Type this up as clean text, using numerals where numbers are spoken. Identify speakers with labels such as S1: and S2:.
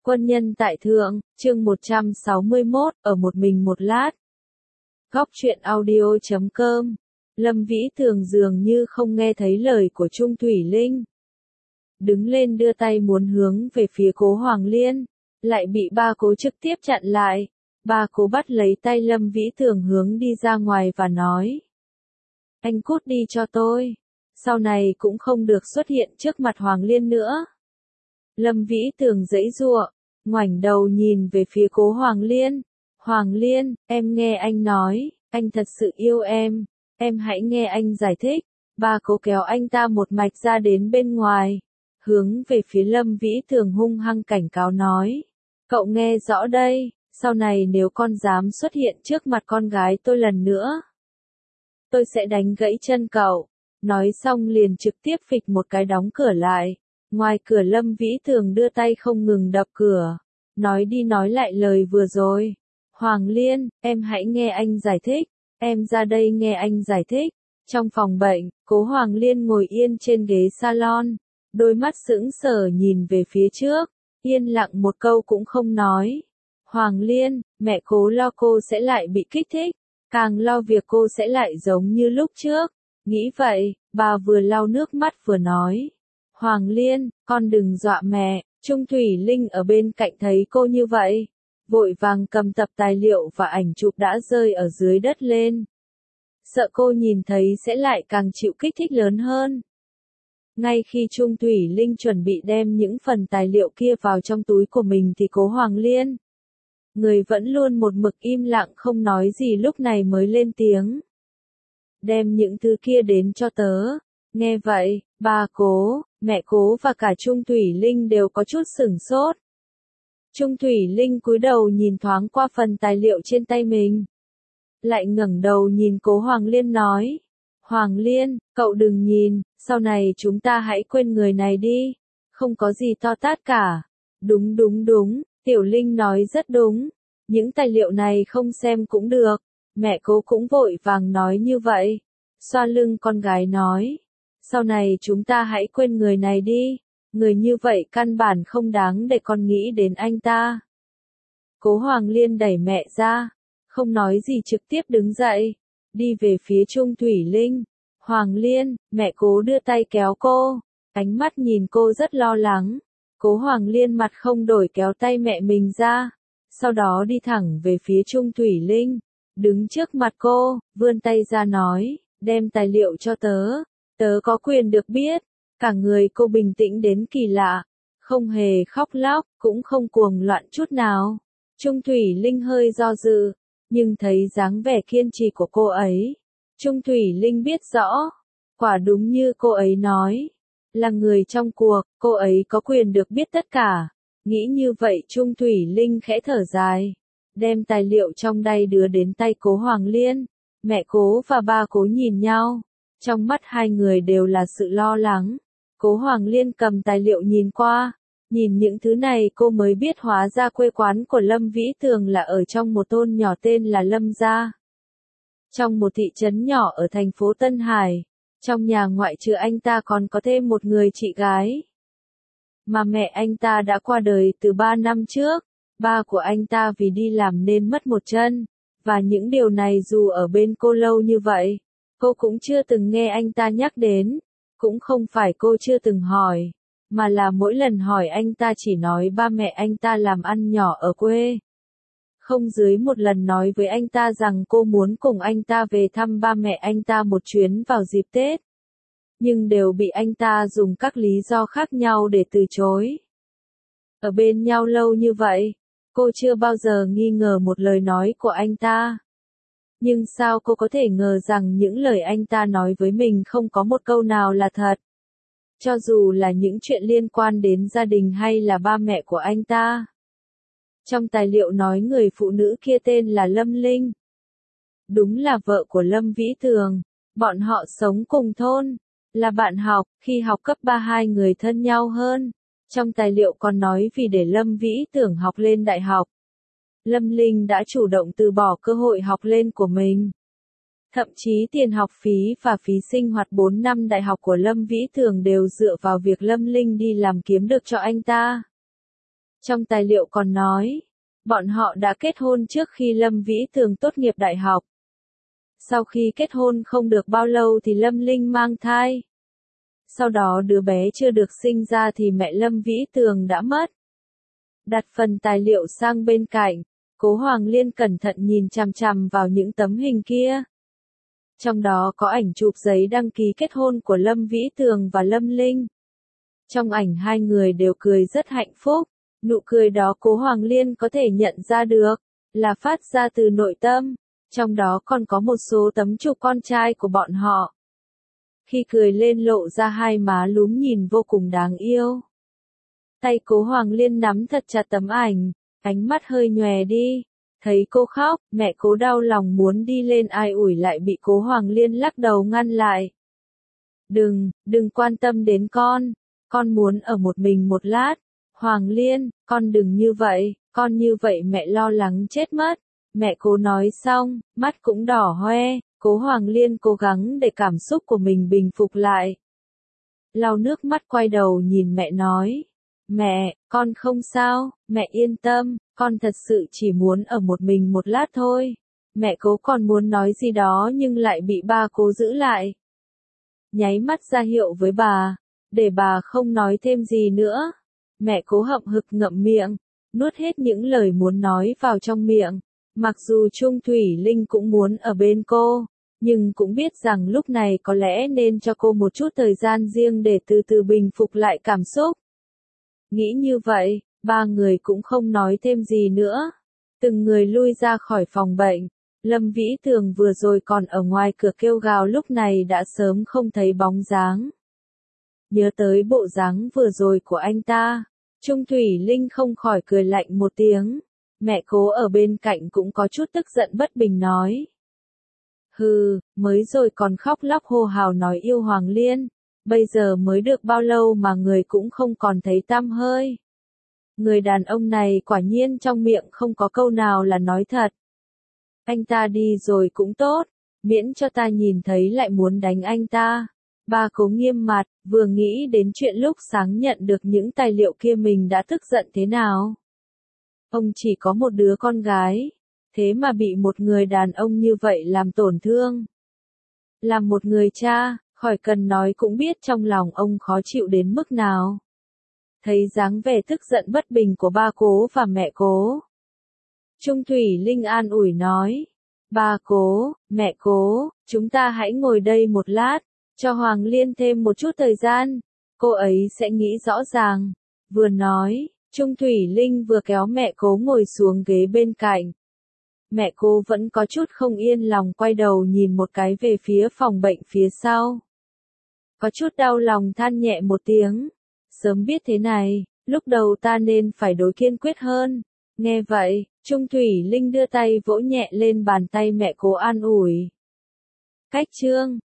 S1: Quân nhân tại thượng, chương 161, ở một mình một lát. Góc truyện audio.com. Lâm Vĩ Tường dường như không nghe thấy lời của Trung Thủy Linh. Đứng lên đưa tay muốn hướng về phía Cố Hoàng Liên, lại bị ba Cố trực tiếp chặn lại. Ba Cố bắt lấy tay Lâm Vĩ Tường hướng đi ra ngoài và nói: Anh cút đi cho tôi, sau này cũng không được xuất hiện trước mặt Hoàng Liên nữa. Lâm Vĩ Tường giãy giụa, ngoảnh đầu nhìn về phía Cố Hoàng Liên. Hoàng Liên, em nghe anh nói, anh thật sự yêu em hãy nghe anh giải thích. Ba Cố kéo anh ta một mạch ra đến bên ngoài, hướng về phía Lâm Vĩ Tường hung hăng cảnh cáo nói: Cậu nghe rõ đây, sau này nếu con dám xuất hiện trước mặt con gái tôi lần nữa, tôi sẽ đánh gãy chân cậu. Nói xong liền trực tiếp phịch một cái đóng cửa lại. Ngoài cửa Lâm Vĩ Tường đưa tay không ngừng đập cửa, nói đi nói lại lời vừa rồi. Hoàng Liên, em hãy nghe anh giải thích, em ra đây nghe anh giải thích. Trong phòng bệnh, Cố Hoàng Liên ngồi yên trên ghế salon, đôi mắt sững sờ nhìn về phía trước, yên lặng một câu cũng không nói. Hoàng Liên, mẹ Cố lo cô sẽ lại bị kích thích, càng lo việc cô sẽ lại giống như lúc trước. Nghĩ vậy, bà vừa lau nước mắt vừa nói: Hoàng Liên, con đừng dọa mẹ. Trung Thủy Linh ở bên cạnh thấy cô như vậy, vội vàng cầm tập tài liệu và ảnh chụp đã rơi ở dưới đất lên. Sợ cô nhìn thấy sẽ lại càng chịu kích thích lớn hơn. Ngay khi Trung Thủy Linh chuẩn bị đem những phần tài liệu kia vào trong túi của mình thì Cố Hoàng Liên, người vẫn luôn một mực im lặng không nói gì, lúc này mới lên tiếng: Đem những thứ kia đến cho tớ. Nghe vậy, ba Cố, mẹ Cố và cả Trung Thủy Linh đều có chút sửng sốt. Trung Thủy Linh cúi đầu nhìn thoáng qua phần tài liệu trên tay mình, lại ngẩng đầu nhìn Cố Hoàng Liên nói: Hoàng Liên, cậu đừng nhìn, sau này chúng ta hãy quên người này đi, không có gì to tát cả. Đúng, Tiểu Linh nói rất đúng, những tài liệu này không xem cũng được. Mẹ Cố cũng vội vàng nói như vậy, xoa lưng con gái nói: Sau này chúng ta hãy quên người này đi, người như vậy căn bản không đáng để con nghĩ đến anh ta. Cố Hoàng Liên đẩy mẹ ra, không nói gì trực tiếp đứng dậy, đi về phía Trung Thủy Linh. Hoàng Liên, mẹ Cố đưa tay kéo cô, ánh mắt nhìn cô rất lo lắng. Cố Hoàng Liên mặt không đổi kéo tay mẹ mình ra, sau đó đi thẳng về phía Trung Thủy Linh, đứng trước mặt cô, vươn tay ra nói: Đem tài liệu cho tớ, tớ có quyền được biết. Cả người cô bình tĩnh đến kỳ lạ, không hề khóc lóc, cũng không cuồng loạn chút nào. Trung Thủy Linh hơi do dự, nhưng thấy dáng vẻ kiên trì của cô ấy, Trung Thủy Linh biết rõ, quả đúng như cô ấy nói, là người trong cuộc, cô ấy có quyền được biết tất cả. Nghĩ như vậy Trung Thủy Linh khẽ thở dài, đem tài liệu trong tay đưa đến tay Cố Hoàng Liên. Mẹ Cố và ba Cố nhìn nhau, trong mắt hai người đều là sự lo lắng. Cố Hoàng Liên cầm tài liệu nhìn qua, nhìn những thứ này cô mới biết hóa ra quê quán của Lâm Vĩ Tường là ở trong một thôn nhỏ tên là Lâm Gia. Trong một thị trấn nhỏ ở thành phố Tân Hải, trong nhà ngoại trừ anh ta còn có thêm một người chị gái. Mà mẹ anh ta đã qua đời từ 3 năm trước, ba của anh ta vì đi làm nên mất một chân, và những điều này dù ở bên cô lâu như vậy, cô cũng chưa từng nghe anh ta nhắc đến. Cũng không phải cô chưa từng hỏi, mà là mỗi lần hỏi anh ta chỉ nói ba mẹ anh ta làm ăn nhỏ ở quê. Không dưới một lần nói với anh ta rằng cô muốn cùng anh ta về thăm ba mẹ anh ta một chuyến vào dịp Tết. Nhưng đều bị anh ta dùng các lý do khác nhau để từ chối. Ở bên nhau lâu như vậy, cô chưa bao giờ nghi ngờ một lời nói của anh ta. Nhưng sao cô có thể ngờ rằng những lời anh ta nói với mình không có một câu nào là thật? Cho dù là những chuyện liên quan đến gia đình hay là ba mẹ của anh ta. Trong tài liệu nói người phụ nữ kia tên là Lâm Linh. Đúng là vợ của Lâm Vĩ Tường, bọn họ sống cùng thôn, là bạn học, khi học cấp 3 hai người thân nhau hơn. Trong tài liệu còn nói vì để Lâm Vĩ Tường học lên đại học, Lâm Linh đã chủ động từ bỏ cơ hội học lên của mình. Thậm chí tiền học phí và phí sinh hoạt 4 năm đại học của Lâm Vĩ Tường đều dựa vào việc Lâm Linh đi làm kiếm được cho anh ta. Trong tài liệu còn nói, bọn họ đã kết hôn trước khi Lâm Vĩ Tường tốt nghiệp đại học. Sau khi kết hôn không được bao lâu thì Lâm Linh mang thai. Sau đó đứa bé chưa được sinh ra thì mẹ Lâm Vĩ Tường đã mất. Đặt phần tài liệu sang bên cạnh, Cố Hoàng Liên cẩn thận nhìn chằm chằm vào những tấm hình kia. Trong đó có ảnh chụp giấy đăng ký kết hôn của Lâm Vĩ Tường và Lâm Linh. Trong ảnh hai người đều cười rất hạnh phúc, nụ cười đó Cố Hoàng Liên có thể nhận ra được, là phát ra từ nội tâm, trong đó còn có một số tấm chụp con trai của bọn họ. Khi cười lên lộ ra hai má lúm nhìn vô cùng đáng yêu. Tay Cố Hoàng Liên nắm thật chặt tấm ảnh, ánh mắt hơi nhòe đi. Thấy cô khóc, mẹ Cố đau lòng muốn đi lên ai ủi lại bị Cố Hoàng Liên lắc đầu ngăn lại. Đừng quan tâm đến con muốn ở một mình một lát. Hoàng Liên, con đừng như vậy, con như vậy mẹ lo lắng chết mất. Mẹ Cố nói xong, mắt cũng đỏ hoe, Cố Hoàng Liên cố gắng để cảm xúc của mình bình phục lại. Lau nước mắt quay đầu nhìn mẹ nói. Mẹ, con không sao, mẹ yên tâm, con thật sự chỉ muốn ở một mình một lát thôi. Mẹ Cố còn muốn nói gì đó nhưng lại bị ba Cố giữ lại. Nháy mắt ra hiệu với bà, để bà không nói thêm gì nữa. Mẹ Cố hậm hực ngậm miệng, nuốt hết những lời muốn nói vào trong miệng. Mặc dù Trung Thủy Linh cũng muốn ở bên cô, nhưng cũng biết rằng lúc này có lẽ nên cho cô một chút thời gian riêng để từ từ bình phục lại cảm xúc. Nghĩ như vậy, ba người cũng không nói thêm gì nữa. Từng người lui ra khỏi phòng bệnh. Lâm Vĩ Tường vừa rồi còn ở ngoài cửa kêu gào lúc này đã sớm không thấy bóng dáng. Nhớ tới bộ dáng vừa rồi của anh ta, Trung Thủy Linh không khỏi cười lạnh một tiếng. Mẹ Cố ở bên cạnh cũng có chút tức giận bất bình nói. Hừ, mới rồi còn khóc lóc hô hào nói yêu Hoàng Liên. Bây giờ mới được bao lâu mà người cũng không còn thấy tăm hơi. Người đàn ông này quả nhiên trong miệng không có câu nào là nói thật. Anh ta đi rồi cũng tốt, miễn cho ta nhìn thấy lại muốn đánh anh ta. Ba Cố nghiêm mặt, vừa nghĩ đến chuyện lúc sáng nhận được những tài liệu kia mình đã tức giận thế nào. Ông chỉ có một đứa con gái, thế mà bị một người đàn ông như vậy làm tổn thương. Làm một người cha, khỏi cần nói cũng biết trong lòng ông khó chịu đến mức nào. Thấy dáng vẻ tức giận bất bình của ba Cố và mẹ Cố, Trung Thủy Linh an ủi nói. Ba Cố, mẹ Cố, chúng ta hãy ngồi đây một lát, cho Hoàng Liên thêm một chút thời gian, cô ấy sẽ nghĩ rõ ràng. Vừa nói, Trung Thủy Linh vừa kéo mẹ Cố ngồi xuống ghế bên cạnh. Mẹ Cố vẫn có chút không yên lòng quay đầu nhìn một cái về phía phòng bệnh phía sau. Có chút đau lòng than nhẹ một tiếng. Sớm biết thế này, lúc đầu ta nên phải đối kiên quyết hơn. Nghe vậy, Trung Thủy Linh đưa tay vỗ nhẹ lên bàn tay mẹ Cố an ủi. Cách chương